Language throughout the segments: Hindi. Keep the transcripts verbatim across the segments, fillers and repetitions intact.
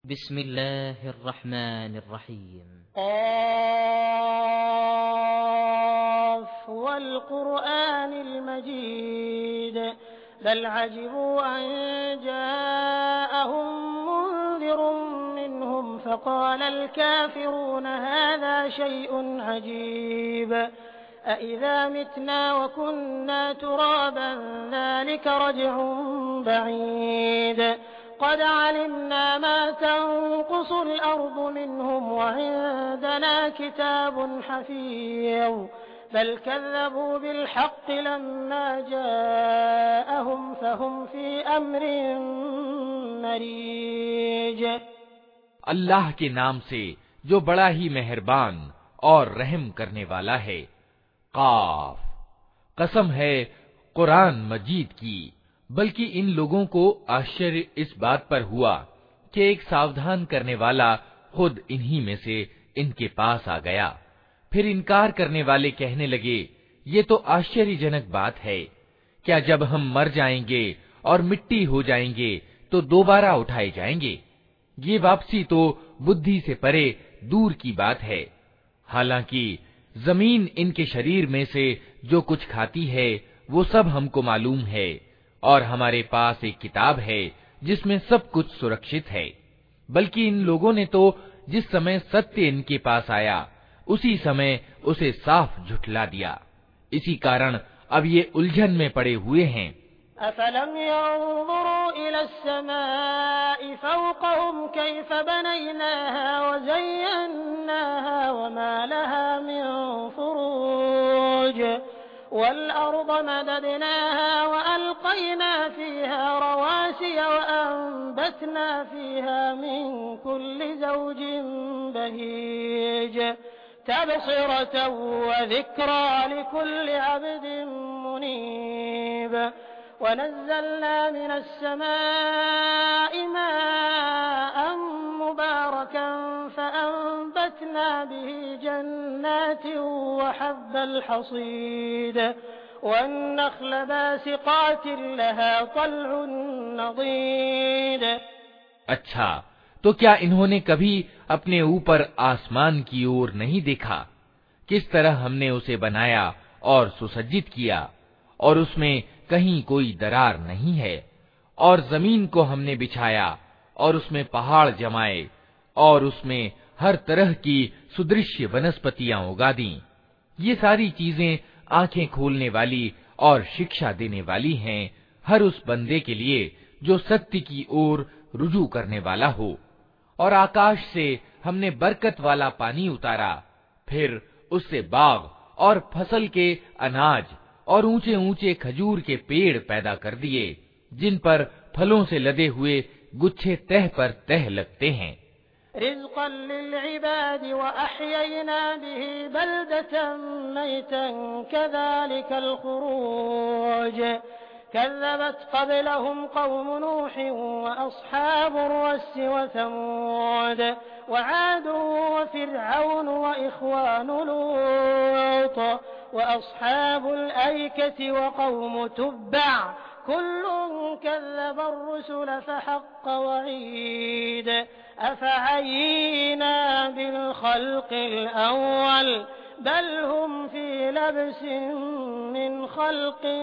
बिस्मिल्लाहिर्रहमानिर्रहीम। क़ाफ़ वल क़ुरआनिल मजीद बल अजिबू अन जाअहुम मुन्ज़िरुम मिन्हुम फ़क़ालल काफ़िरून हाज़ा शैउन अजीब अइज़ा मितना व कुन्ना तुराबन ज़ालिक रज्उन बईद क़द अलिमना मा तंक़ुसुल अर्ज़ु मिन्हुम व इंदना किताबुन हफ़ीज़ बल कज़्ज़बू बिल हक़्क़ि लम्मा जाअहुम फ़हुम फ़ी अम्रिन मरीज। अल्लाह के नाम से जो बड़ा ही मेहरबान और रहम करने वाला है। क़ाफ़, कसम है कुरान मजीद की। बल्कि इन लोगों को आश्चर्य इस बात पर हुआ कि एक सावधान करने वाला खुद इन्हीं में से इनके पास आ गया। फिर इनकार करने वाले कहने लगे, ये तो आश्चर्यजनक बात है। क्या जब हम मर जाएंगे और मिट्टी हो जाएंगे तो दोबारा उठाए जाएंगे? ये वापसी तो बुद्धि से परे दूर की बात है। हालांकि जमीन इनके शरीर में से जो कुछ खाती है वो सब हमको मालूम है, और हमारे पास एक किताब है जिसमें सब कुछ सुरक्षित है। बल्कि इन लोगों ने तो जिस समय सत्य इनके पास आया उसी समय उसे साफ झुठला दिया। इसी कारण अब ये उलझन में पड़े हुए हैं। अफलम यंज़ुरू इलस समाई फ़ौक़हुम कैफ़ बनयनाहा व ज़य्यन्नाहा व मा लहा मिन फ़ुरूज वल अर्ज़ मददनाहा व अलक़यना फ़ीहा रवासिय व अंबतना फ़ीहा मिन कुल्लि ज़ौजिन बहीज तबसिरतन व ज़िक्रा लिकुल्लि अब्दिन मुनीब वनज़्ज़लना मिनस समाई माअन मुबारकन फ़अंबतना बिही जन्नातिन व हब्बल हसीद वन्नख़्ल बासिक़ातिन लहा तल्उन नदीद। अच्छा, तो क्या इन्होंने कभी अपने ऊपर आसमान की ओर नहीं देखा? किस तरह हमने उसे बनाया और सुसज्जित किया, और उसमें कहीं कोई दरार नहीं है। और जमीन को हमने बिछाया और उसमें पहाड़ जमाए और उसमें हर तरह की सुदृश्य वनस्पतियां उगा दी। ये सारी चीजें आंखें खोलने वाली और शिक्षा देने वाली हैं हर उस बंदे के लिए जो सत्य की ओर रुजू करने वाला हो। और आकाश से हमने बरकत वाला पानी उतारा, फिर उससे बाग और फसल के अनाज और ऊंचे ऊंचे खजूर के पेड़ पैदा कर दिए, जिन पर फलों से लदे हुए गुच्छे तह पर तह लगते हैं। रिज़्क़न लिल-इबादी व अहयैना बिही बल्दतन मैतन कज़ालिकल खुरूज कज़्ज़बत क़ब्लहुम क़ौमु नूहिन व अस्हाबुर रस्स व समूद व आदुन व फ़िरऔन व इख़वानु लूत व अस्हाबुल ऐकति व क़ौमु तुब्बअ कुल्लुन कज़्ज़बर रुसुल फ़हक़्क़ वഈद अफ़अयीना बिल ख़ल्क़िल अव्वल बल हुम फ़ी लब्सिन मिन ख़ल्क़िन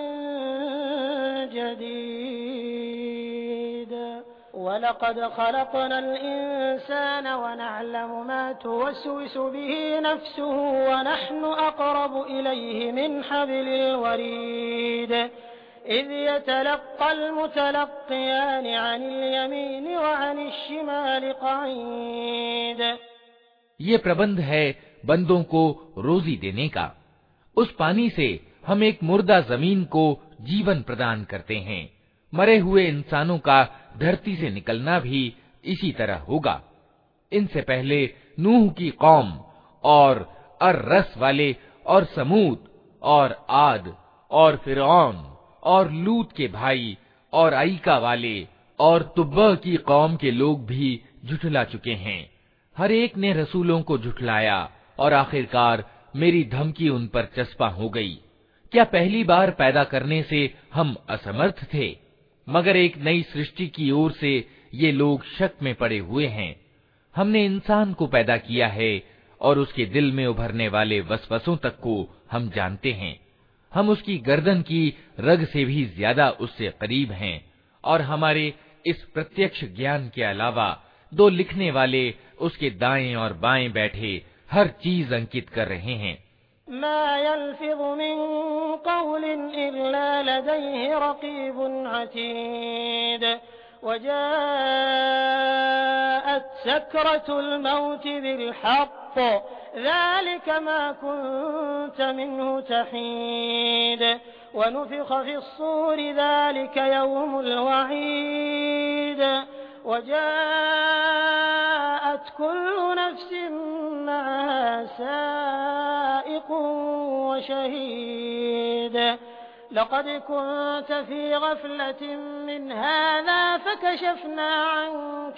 जदीद वलक़द ख़लक़नल इंसान व नअलमु मा तुवस्विसु बिही नफ्सुहु व नहनु अक़रबु इलैहि मिन हब्लिल वरीद इज़ यतलक़्क़ल मुतलक़्क़ियान अनिल यमीन व अनिश शिमाल क़ईद। ये प्रबंध है बंदों को रोजी देने का। उस पानी से हम एक मुर्दा जमीन को जीवन प्रदान करते हैं। मरे हुए इंसानों का धरती से निकलना भी इसी तरह होगा। इनसे पहले नूह की कौम और अर-रस वाले और समूद और आद और फिरऔन और लूत के भाई और आईका वाले और तुब्बा की कौम के लोग भी झुठला चुके हैं। हर एक ने रसूलों को झुठलाया और आखिरकार मेरी धमकी उन पर चस्पा हो गई। क्या पहली बार पैदा करने से हम असमर्थ थे? मगर एक नई सृष्टि की ओर से ये लोग शक में पड़े हुए हैं। हमने इंसान को पैदा किया है और उसके दिल में उभरने वाले वसवसों तक को हम जानते हैं। हम उसकी गर्दन की रग से भी ज्यादा उससे करीब हैं और हमारे इस प्रत्यक्ष ज्ञान के अलावा दो लिखने वाले उसके दाएं और बाएं बैठे हर चीज अंकित कर रहे हैं। मा यल्फिज़ु मिन क़ौलिन इल्ला लदैहि रक़ीबुन अतीद वजाअत सकरतुल मौत बिल हक़्क़ ज़ालिक मा कुन्त मिन्हु तहीद वनुफ़िख़ फ़िस्सूरि ज़ालिक यौमुल वईद वजाअत कुल्लु नफ़्सिन मअहा साइक़ुन वशहीद लक़द कुन्त फ़ी ग़फ़लतिन मिन हाज़ा फ़कशफ़ना अन्क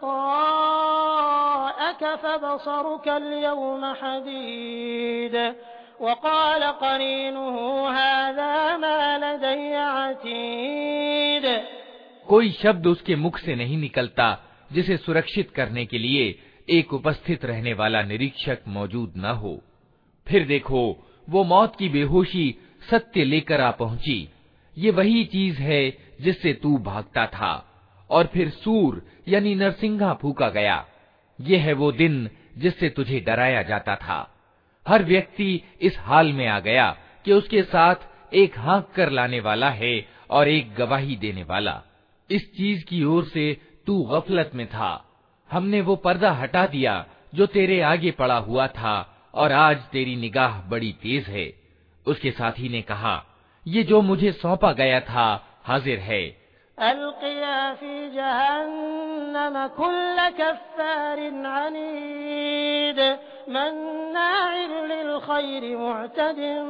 ग़िताअक फ़बसरुक अल-यौम हदीद वक़ाल क़रीनुहु हाज़ा मा लदय्य अतीद। कोई शब्द उसके मुख से नहीं निकलता जिसे सुरक्षित करने के लिए एक उपस्थित रहने वाला निरीक्षक मौजूद न हो। फिर देखो, वो मौत की बेहोशी सत्य लेकर आ पहुंची। ये वही चीज है जिससे तू भागता था। और फिर सूर यानी नरसिंगा फूका गया। ये है वो दिन जिससे तुझे डराया जाता था। हर व्यक्ति इस हाल में आ गया कि उसके साथ एक हाँक कर लाने वाला है और एक गवाही देने वाला। इस चीज की ओर से तू गफलत में था। हमने वो पर्दा हटा दिया जो तेरे आगे पड़ा हुआ था और आज तेरी निगाह बड़ी तेज है। उसके साथी ने कहा, ये जो मुझे सौंपा गया था हाजिर है। अलक़िया फ़ी जहन्नम कुल्ल कफ़्फ़ारिन अनीद मन्नाइन लिल ख़ैरि मुअतदिन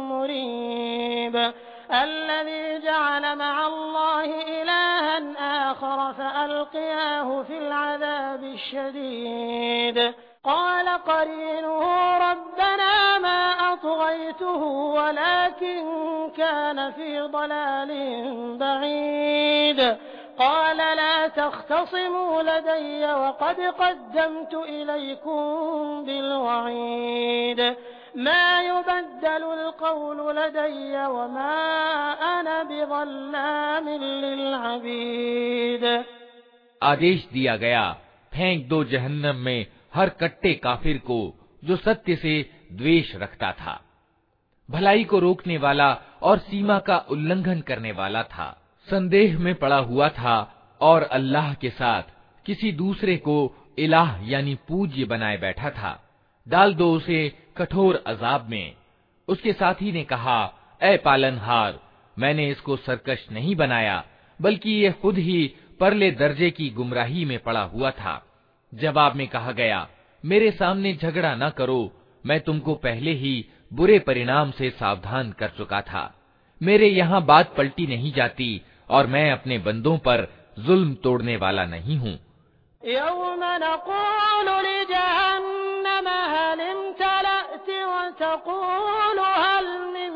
मुरीब अल्लज़ी जअल मअल्लाहि इलाहन आख़र फ़अल्क़ियाहु फ़िल अज़ाबिश शदीद क़ाल क़रीनुहु रब्बना मा अत्ग़य्तुहु वलाकिन कान फ़ी ضलालिन बईद क़ाल ला तख़्तसिमू लदय्य वक़द क़द्दमतु इलैकुम बिलवईद मा युबद्दलुल क़ौलु लदय्य वमा अना बिज़ल्लामिन लिलअबीद। आदेश दिया गया, फेंक दो जहन्नम में हर कट्टे काफिर को जो सत्य से द्वेष रखता था, भलाई को रोकने वाला और सीमा का उल्लंघन करने वाला था, संदेह में पड़ा हुआ था और अल्लाह के साथ किसी दूसरे को इलाह यानी पूज्य बनाए बैठा था। डाल दो उसे कठोर अजाब में। उसके साथी ने कहा, ऐ पालनहार, मैंने इसको सरकश नहीं बनाया, बल्कि ये खुद ही परले दर्जे की गुमराही में पड़ा हुआ था। जवाब में कहा गया, मेरे सामने झगड़ा न करो, मैं तुमको पहले ही बुरे परिणाम से सावधान कर चुका था। मेरे यहाँ बात पलटी नहीं जाती और मैं अपने बंदों पर जुल्म तोड़ने वाला नहीं हूँ। यौम नक़ूलु लिजहन्नम हल इम्तलअति व तक़ूलु हल मिन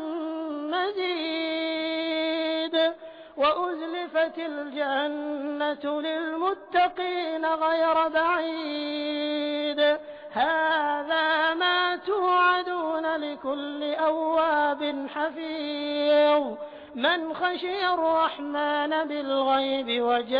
मज़ीद व उज़्लिफ़तिल जन्नतु लिलमुत्तक़ीन ग़ैर बईद हाज़ा मा तुअदून लिकुल्लि अव्वाबिन हफ़ीज़ मन खशियर रहमान बिलग़ैब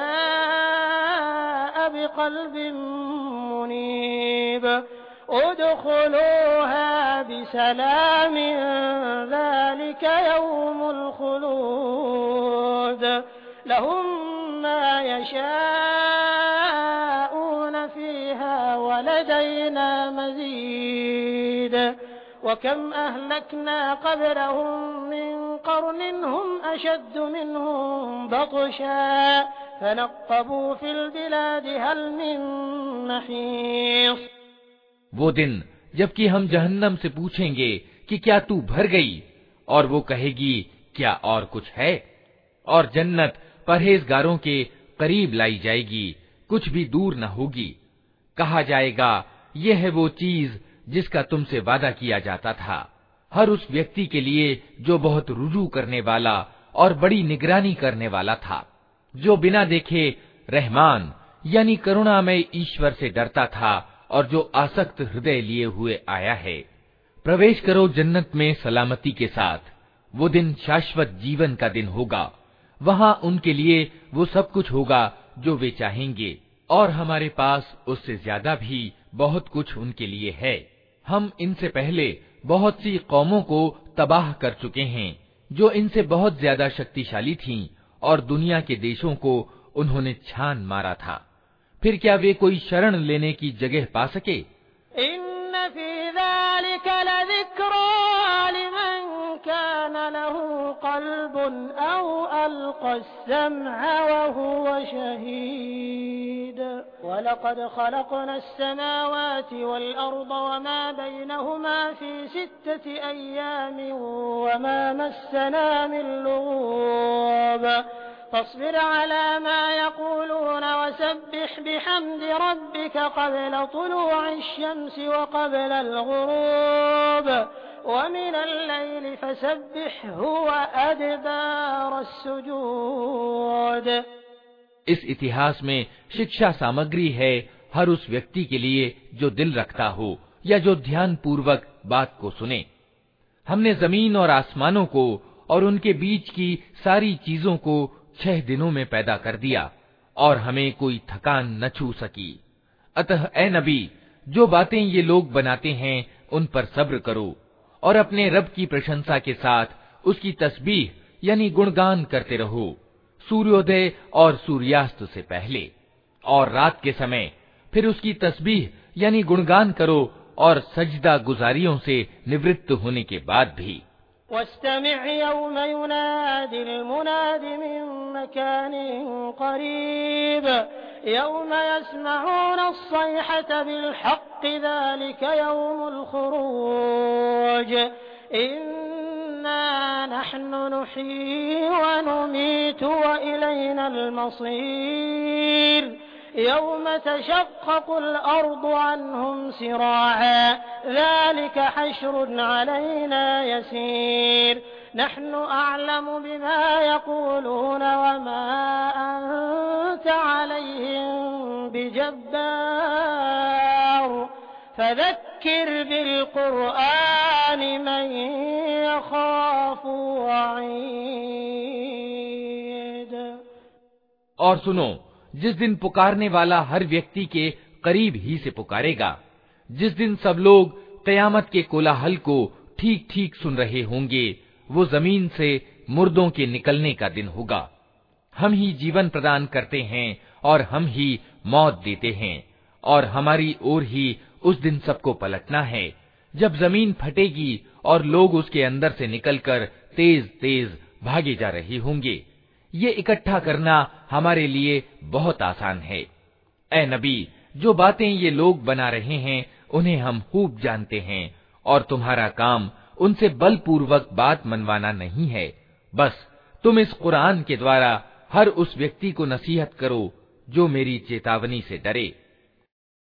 वजाअ बिक़ल्बिन मुनीब उदख़ुलूहा बिसलामिन ज़ालिक यौमुल ख़ुलूद लहुम मा यशाऊन फ़ीहा वलदैना मज़ीद वकम अहलकना क़ब्लहुम मिन क़र्न हुम अशद्द मिनहुम बत्शा फनक़्क़बू फ़िल बिलादि हल मिन महीस। वो दिन जबकि हम जहन्नम से पूछेंगे कि क्या तू भर गई, और वो कहेगी क्या और कुछ है, और जन्नत परहेजगारों के करीब लाई जाएगी, कुछ भी दूर न होगी। कहा जाएगा, ये है वो चीज जिसका तुमसे वादा किया जाता था, हर उस व्यक्ति के लिए जो बहुत रुजू करने वाला और बड़ी निगरानी करने वाला था, जो बिना देखे रहमान यानी करुणामय ईश्वर से डरता था और जो आसक्त हृदय लिए हुए आया है। प्रवेश करो जन्नत में सलामती के साथ। वो दिन शाश्वत जीवन का दिन होगा। वहाँ उनके लिए वो सब कुछ होगा जो वे चाहेंगे, और हमारे पास उससे ज्यादा भी बहुत कुछ उनके लिए है। हम इनसे पहले बहुत सी कौमों को तबाह कर चुके हैं जो इनसे बहुत ज्यादा शक्तिशाली थीं, और दुनिया के देशों को उन्होंने छान मारा था। फिर क्या वे कोई शरण लेने की जगह पा सके? इन्न फी ज़ालिका लज़िक्रा लिमन कान लहू क़ल्बुन औ अलक़ा अस्समअ व हुवा शहीद। वलक़द ख़लक़ना अस्समावाति वल अर्ज़ वमा बैनहुमा फ़ी सित्तति अय्यामिन वमा मस्सना मिन लुग़ूब। फ़ास्बिर अला मा यक़ूलून वसब्बिह बिहम्दि रब्बिका क़ब्ला तुलूഇ श्शम्सि व क़ब्लल ग़ुरूब वमिनल लैलि फ़सब्बिहहु व अदबारस सुजूद। इस इतिहास में शिक्षा सामग्री है हर उस व्यक्ति के लिए जो दिल रखता हो या जो ध्यान पूर्वक बात को सुने। हमने जमीन और आसमानों को और उनके बीच की सारी चीजों को छह दिनों में पैदा कर दिया, और हमें कोई थकान न छू सकी। अतः ए नबी, जो बातें ये लोग बनाते हैं उन पर सब्र करो, और अपने रब की प्रशंसा के साथ उसकी तस्बीह यानी गुणगान करते रहो, सूर्योदय और सूर्यास्त से पहले और रात के समय। फिर उसकी तस्बीह यानी गुणगान करो और सजदा गुजारियों से निवृत्त होने के बाद भी। वस्तमिअ यौम युनादिल मुनादि मिन मकानिन क़रीब यौम यस्मऊन अस्सयहत बिल हक़्क़ि ज़ालिका यौमुल ख़ुरूज। इन्ना नहनु नुह्यी व नुमीतु व इलैनल मसीर। यौम तशक़्क़क़ुल अर्ज़ु अन्हुम सिराअ ज़ालिका हश्रुन अलैना यसीर। नहनु अअलमु बिमा यक़ूलून वमा अंत अलैहिम बिजब्बार फज़क्किर बिलक़ुरआन मन यख़ाफ़ु वईद। और सुनो, जिस दिन पुकारने वाला हर व्यक्ति के करीब ही से पुकारेगा, जिस दिन सब लोग कयामत के कोलाहल को ठीक ठीक सुन रहे होंगे, वो जमीन से मुर्दों के निकलने का दिन होगा। हम ही जीवन प्रदान करते हैं और हम ही मौत देते हैं, और हमारी ओर ही उस दिन सबको पलटना है, जब जमीन फटेगी और लोग उसके अंदर से निकलकर तेज तेज भागे जा रहे होंगे। ये इकट्ठा करना हमारे लिए बहुत आसान है। ए नबी, जो बातें ये लोग बना रहे हैं उन्हें हम खूब जानते हैं, और तुम्हारा काम उनसे बलपूर्वक बात मनवाना नहीं है। बस तुम इस कुरान के द्वारा हर उस व्यक्ति को नसीहत करो जो मेरी चेतावनी से डरे।